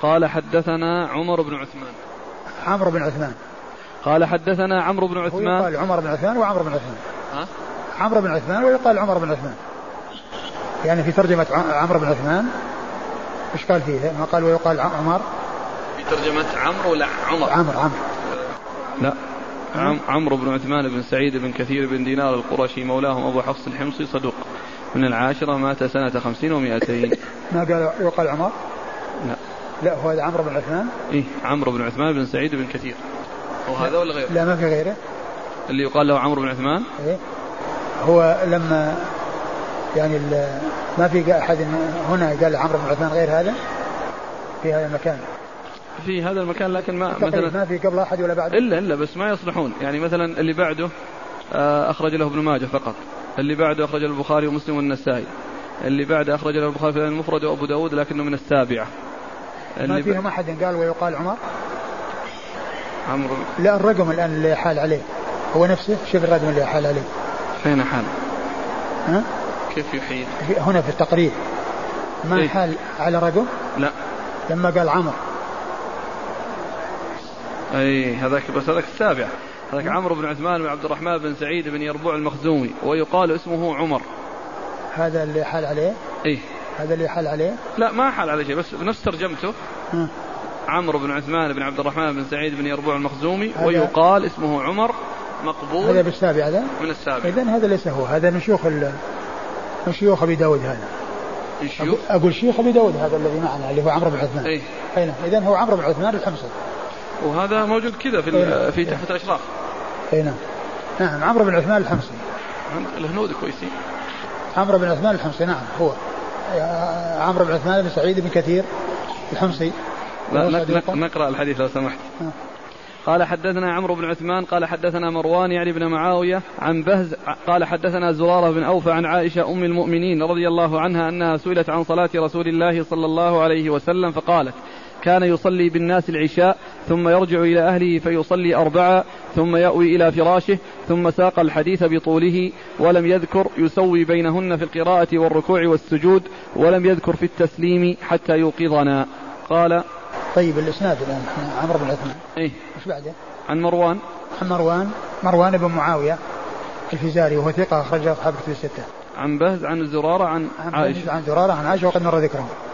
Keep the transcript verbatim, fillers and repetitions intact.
قال حدثنا عمر بن عثمان. عمرو بن عثمان. قال حدثنا عمرو بن عثمان. ويقال عمر بن عثمان وعمرو بن عثمان. ها؟ عمرو بن عثمان ويقال عمر بن عثمان. يعني في ترجمة عمرو بن عثمان ايش قال فيه؟ ما قال ويقال عمر في ترجمة عمرو ولا عمر؟ عمرو عمرو لا عم عمرو بن عثمان بن سعيد بن كثير بن دينار القرشي مولاهم أبو حفص الحمصي صدوق من العاشرة مات سنة خمسين ومائتين. ما قال يقال عمر؟ لا لا هو هذا عمرو بن عثمان. إيه عمرو بن عثمان بن سعيد بن كثير. هو هذا ولا غيره؟ لا ما في غيره. اللي يقال له عمرو بن عثمان. إيه هو لما يعني ما في أحد هنا قال عمرو بن عثمان غير هذا في هذا المكان. في هذا المكان لكن ما مثلا ما في قبل أحد ولا بعد إلا إلا بس ما يصلحون. يعني مثلا اللي بعده أخرج له ابن ماجه فقط. اللي بعده أخرج له البخاري ومسلم والنسائي. اللي بعده أخرج له البخاري في المفرد وأبو داود لكنه من السابعة. ما فيهم أحد قال ويقال عمر. عمرو لا الرقم الآن اللي حال عليه هو نفسه. شوف الرقم اللي حال عليه فين حال؟ ها؟ كيف يحيل؟ هنا في التقريب ما إيه؟ حال على رقم؟ لا لما قال عمر اي هذاك بس هذاك السابع. هذاك عمرو بن عثمان بن عبد الرحمن بن سعيد بن يربوع المخزومي ويقال اسمه عمر. هذا اللي حال عليه؟ اي هذا اللي حال عليه؟ لا ما حال عليه شيء بس نفس ترجمته. م. عمرو بن عثمان بن عبد الرحمن بن سعيد بن يربوع المخزومي ويقال اسمه عمر مقبول. هذا بالسابع هذا؟ من السابع. إذن هذا ليس هو. هذا من شيوخ من شيوخ أبي داود. هذا الشيوخ أقول شيخ أبي داود هذا الذي معنا اللي هو عمرو بن عثمان. اي إذن هو عمرو بن عثمان الحمصي وهذا موجود كذا في أينا. في تحت الأشراف. اي نعم نعم عمرو بن عثمان الحمصي. الهنود كويسين. عمرو بن عثمان الحمصي نعم هو عمرو بن عثمان بن سعيد بن كثير الحمصي. نقرأ الحديث لو سمحت. أه. قال حدثنا عمرو بن عثمان قال حدثنا مروان يعني بن معاوية عن بهز قال حدثنا زرارة بن أوفى عن عائشة أم المؤمنين رضي الله عنها أنها سئلت عن صلاة رسول الله صلى الله عليه وسلم فقالت كان يصلي بالناس العشاء ثم يرجع إلى أهله فيصلي أربعة ثم يأوي إلى فراشه ثم ساق الحديث بطوله ولم يذكر يسوي بينهن في القراءة والركوع والسجود ولم يذكر في التسليم حتى يوقظنا. قال طيب الإسناد الآن عمرو بن عثمان إيه وش بعده؟ عن مروان عن مروان مروان بن معاوية الفزاري وهو ثقة أخرج أصحاب كتب الستة. عن بهز عن زرارة عن, عن عائشة عن زرارة عن عائشة وقد مر ذكرهم.